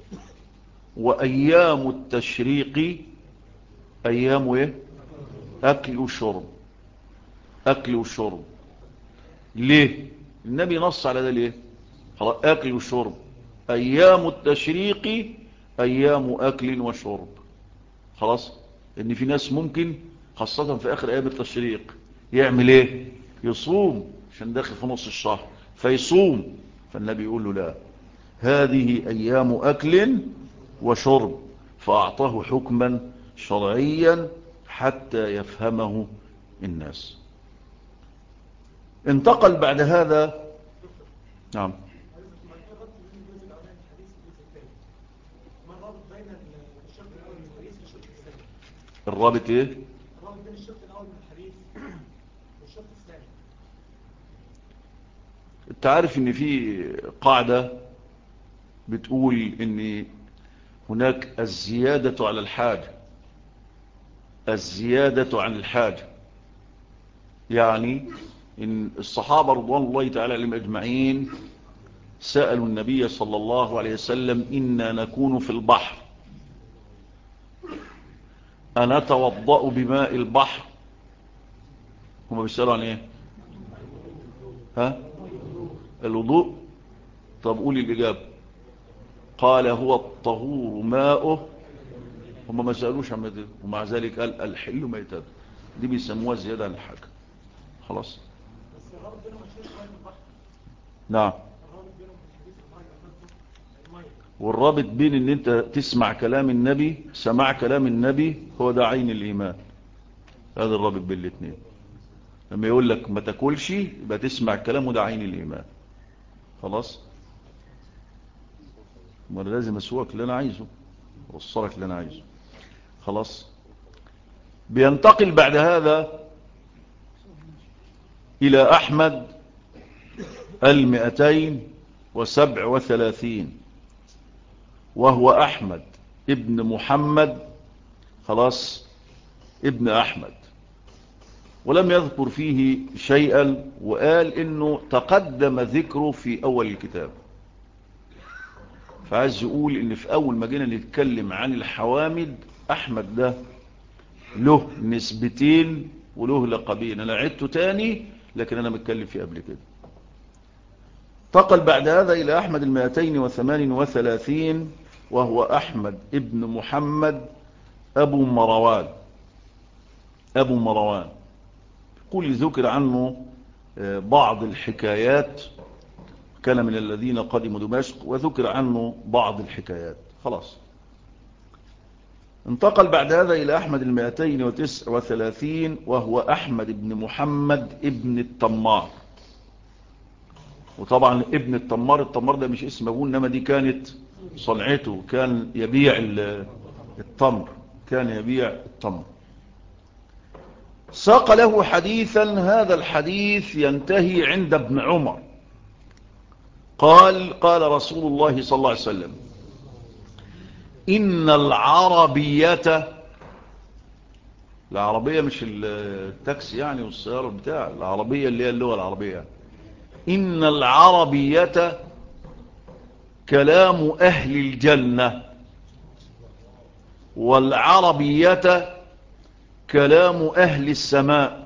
وأيام التشريق أيام ايه؟ أكل وشرب. أكل وشرب. ليه النبي نص على ده؟ ليه؟ خلاص أكل وشرب. أيام التشريق أيام أكل وشرب. خلاص. إن في ناس ممكن خاصة في آخر أيام التشريق يعمل إيه؟ يصوم عشان داخل في نص الشهر فيصوم. فالنبي يقول له لا، هذه أيام أكل وشرب، فأعطاه حكما شرعيا حتى يفهمه الناس. انتقل بعد هذا. نعم. الرابط ايه؟ الرابط بين الشق الاول من الحديث والشق الثاني. انت عارف ان في قاعدة بتقول ان هناك الزيادة على الحاجة، الزيادة عن الحاجة. يعني ان الصحابة رضوان الله تعالى عليهم اجمعين سألوا النبي صلى الله عليه وسلم إنا نكون في البحر أنتوضأ بماء البحر. هم بيسألوا عن ايه؟ الوضوء. طب قولي الإجابة. قال هو الطهور ماؤه. هم ما سألوش عن ماذا، ومع ذلك قال الحل ميتات. دي بيسموها زيادة عن الحاجة. خلاص. نعم. والرابط بين ان انت تسمع كلام النبي، سماع كلام النبي هو ده عين الايمان. هذا الرابط بين الاثنين. لما يقول لك ما تاكلش يبقى تسمع كلامه، ده عين الايمان. خلاص. ما لازم اسوقك اللي انا عايزه، اوصلك اللي انا عايزه. خلاص. بينتقل بعد هذا الى احمد 237. وهو أحمد ابن محمد، خلاص، ابن أحمد، ولم يذكر فيه شيئا، وقال إنه تقدم ذكره في أول الكتاب. فعايز يقول إن في أول ما جينا نتكلم عن الحوامد، أحمد ده له نسبتين وله لقبين. أنا عدته تاني لكن أنا متكلم فيه قبل كده. انتقل بعد هذا إلى أحمد 238 وهو أحمد ابن محمد أبو مروان. أبو مروان كل ذكر عنه بعض الحكايات، كان من الذين قدموا دمشق، وذكر عنه بعض الحكايات. خلاص. انتقل بعد هذا إلى أحمد 239 وهو أحمد ابن محمد ابن التمار. وطبعا ابن التمار، التمار ده مش اسم أبوه، إنما دي كانت صنعته، كان يبيع التمر، كان يبيع التمر. ساق له حديثا، هذا الحديث ينتهي عند ابن عمر. قال رسول الله صلى الله عليه وسلم: إن العربية، العربية مش التاكسي يعني والسيارة بتاع، العربية اللي هي اللغة العربية، إن العربية كلام أهل الجنة، والعربية كلام أهل السماء،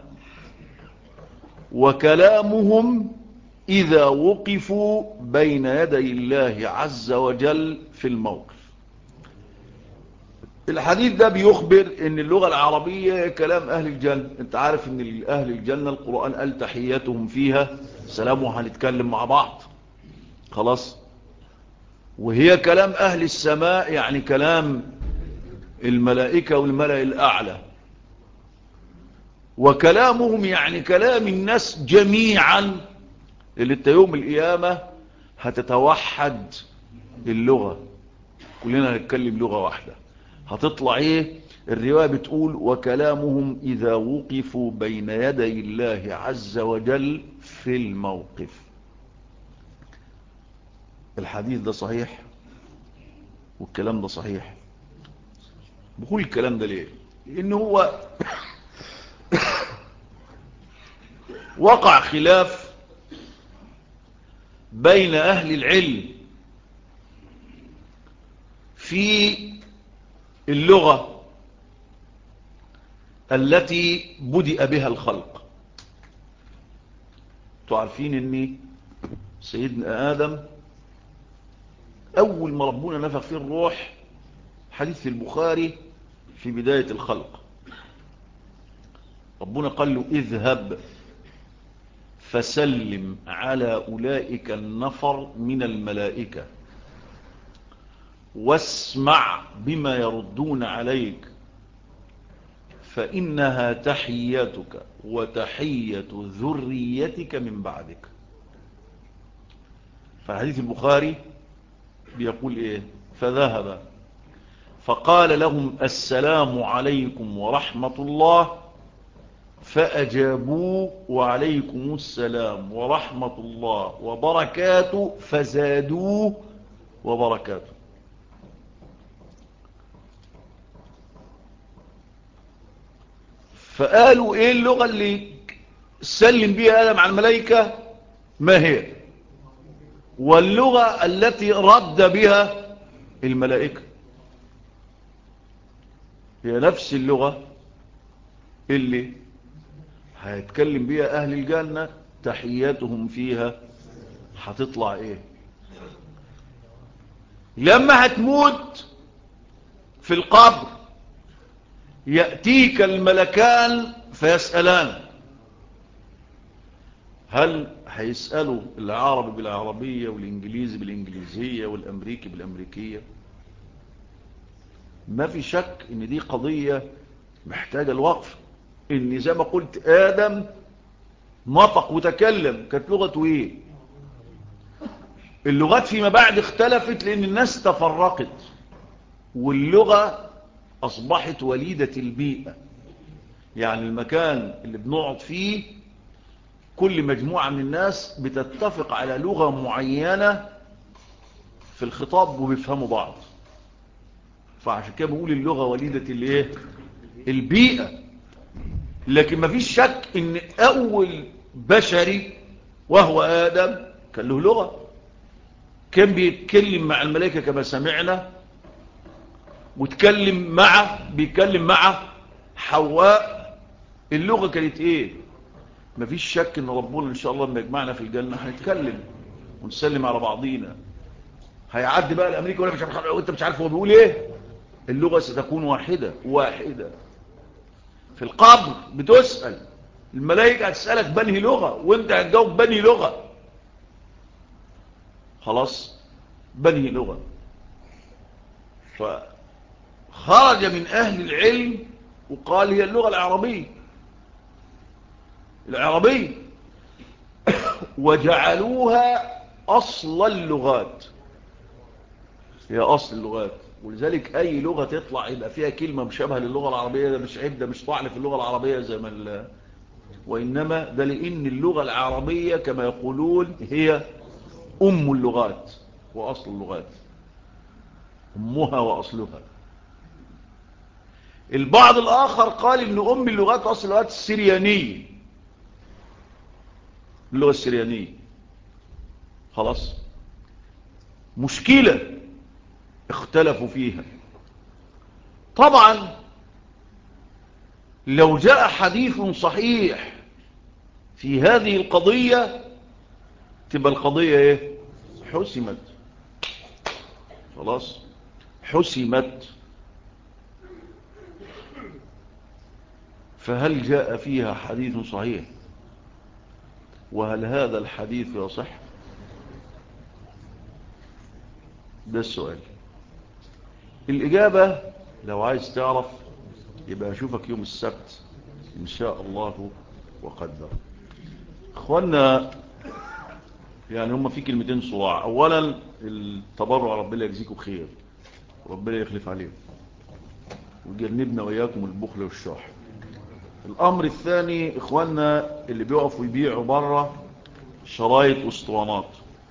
وكلامهم إذا وقفوا بين يدي الله عز وجل في الموقف. الحديث ده بيخبر ان اللغة العربية كلام اهل الجنة. انت عارف ان اهل الجنة القرآن قال تحياتهم فيها سلام، وهنتكلم مع بعض، خلاص. وهي كلام اهل السماء يعني كلام الملائكة والملأ الاعلى. وكلامهم يعني كلام الناس جميعا، اللي انت يوم القيامة هتتوحد اللغة، كلنا هنتكلم لغة واحدة. هتطلع ايه؟ الرواية بتقول: وكلامهم إذا وقفوا بين يدي الله عز وجل في الموقف. الحديث ده صحيح، والكلام ده صحيح. بقول الكلام ده ليه؟ لأن هو وقع خلاف بين أهل العلم في اللغة التي بدأ بها الخلق. تعرفين ان سيدنا آدم أول ما ربنا نفخ فيه الروح، حديث في البخاري في بداية الخلق، ربنا قال له: اذهب فسلم على أولئك النفر من الملائكة واسمع بما يردون عليك، فإنها تحياتك وتحية ذريتك من بعدك. فحديث البخاري بيقول ايه؟ فذهب فقال لهم: السلام عليكم ورحمة الله، فأجابوا: وعليكم السلام ورحمة الله وبركاته، فزادوه: وبركاته. فقالوا: ايه اللغة اللي سلم بها آدم على الملائكة؟ ما هي؟ واللغة التي رد بها الملائكة هي نفس اللغة اللي هيتكلم بها أهل الجنة، تحياتهم فيها هتطلع ايه؟ لما هتموت في القبر يأتيك الملكان فيسألان. هل هيسألوا العربي بالعربية والإنجليزي بالإنجليزية والأمريكي بالأمريكية؟ ما في شك ان دي قضية محتاجة الوقف. ان زي ما قلت آدم نطق وتكلم، كانت لغته ايه؟ اللغات فيما بعد اختلفت لان الناس تفرقت، واللغة اصبحت وليدة البيئة. يعني المكان اللي بنقعد فيه كل مجموعة من الناس بتتفق على لغة معينة في الخطاب وبيفهموا بعض. فعشان كده بقول اللغة وليدة الايه؟ البيئة. لكن ما فيش شك ان اول بشري وهو آدم كان له لغة، كان بيتكلم مع الملائكة كما سمعنا، بيتكلم مع حواء. اللغة كانت ايه؟ ما فيش شك ان ربنا ان شاء الله لما يجمعنا في الجنة هنتكلم ونسلم على بعضينا. هيعدي بقى الامريكا ولا مش عارف، وانت مش عارف هو بيقول ايه. اللغة ستكون واحدة. في القبر بتسأل الملائكة، هتسألك بنهي لغة وانت هتجاوب بنهي لغة. خلاص، بنهي لغة. فخرج من أهل العلم وقال هي اللغة العربية وجعلوها أصل اللغات. هي أصل اللغات. ولذلك أي لغة تطلع يبقى فيها كلمة مشابهة للغة العربية، ده مش عيب، ده مش طعن في اللغة العربية زي ما وإنما ده لأن اللغة العربية كما يقولون هي أم اللغات وأصل اللغات، أمها وأصلها. البعض الآخر قال إن أم اللغات وأصل اللغات السريانية، اللغة السريانية. خلاص، مشكلة اختلفوا فيها. طبعا لو جاء حديث صحيح في هذه القضية تبقى القضية ايه؟ حسمت. خلاص، حسمت. فهل جاء فيها حديث صحيح؟ وهل هذا الحديث يصح؟ ده السؤال. الإجابة لو عايز تعرف يبقى أشوفك يوم السبت إن شاء الله وقدر. إخوانا، يعني هم في كلمتين صراع. أولا التبرع، ربنا يجزيكم خير، ربنا يخلف عليكم ويجنبنا وإياكم البخل والشح. الأمر الثاني، إخواننا اللي بيقفوا يبيعوا بره شرايط واسطوانات،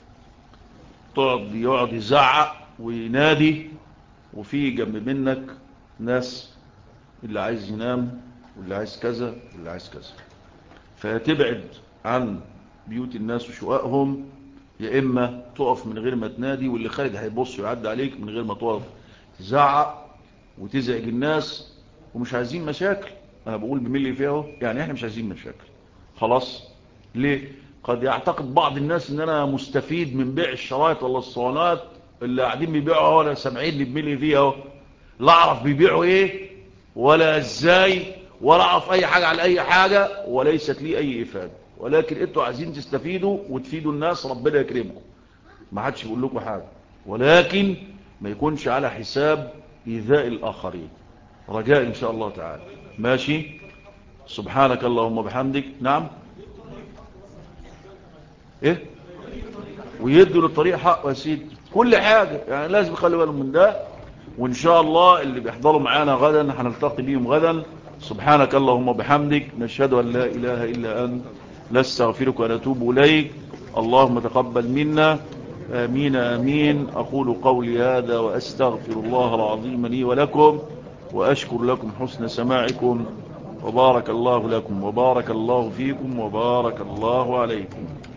يقعد يزعق وينادي، وفي جنب منك ناس اللي عايز ينام واللي عايز كذا واللي عايز كذا. فتبعد عن بيوت الناس وشقائهم، يا إما تقف من غير ما تنادي، واللي خارج هيبص ويعد عليك من غير ما تقف تزعق وتزعج الناس. ومش عايزين مشاكل، أنا بقول بملي فيها يعني إحنا مش عايزين مشاكل. خلاص. ليه؟ قد يعتقد بعض الناس ان انا مستفيد من بيع الشرايط ولا الصوانات اللي قاعدين بيبيعوا ولا سامعين اللي بملي فيها، لا اعرف بيبيعوا ايه ولا ازاي ولا اعرف اي حاجة على اي حاجة، وليست لي اي افادة. ولكن انتوا عايزين تستفيدوا وتفيدوا الناس، ربنا يكرمكم، ما حدش يقول لكم حاجة، ولكن ما يكونش على حساب ايذاء الاخرين. رجاء ان شاء الله تعالى. ماشي. سبحانك اللهم وبحمدك. نعم. ايه؟ ويدوا للطريق حقه يا سيدي، كل حاجة يعني لازم يخلي بالهم من ده. وان شاء الله اللي بيحضروا معانا غدا هنلتقي بيهم غدا. سبحانك اللهم وبحمدك، نشهد ان لا اله الا انت، نستغفرك ونتوب اليك. اللهم تقبل منا. امين امين. اقول قولي هذا واستغفر الله العظيم لي ولكم، واشكر لكم حسن سماعكم، وبارك الله لكم وبارك الله فيكم وبارك الله عليكم.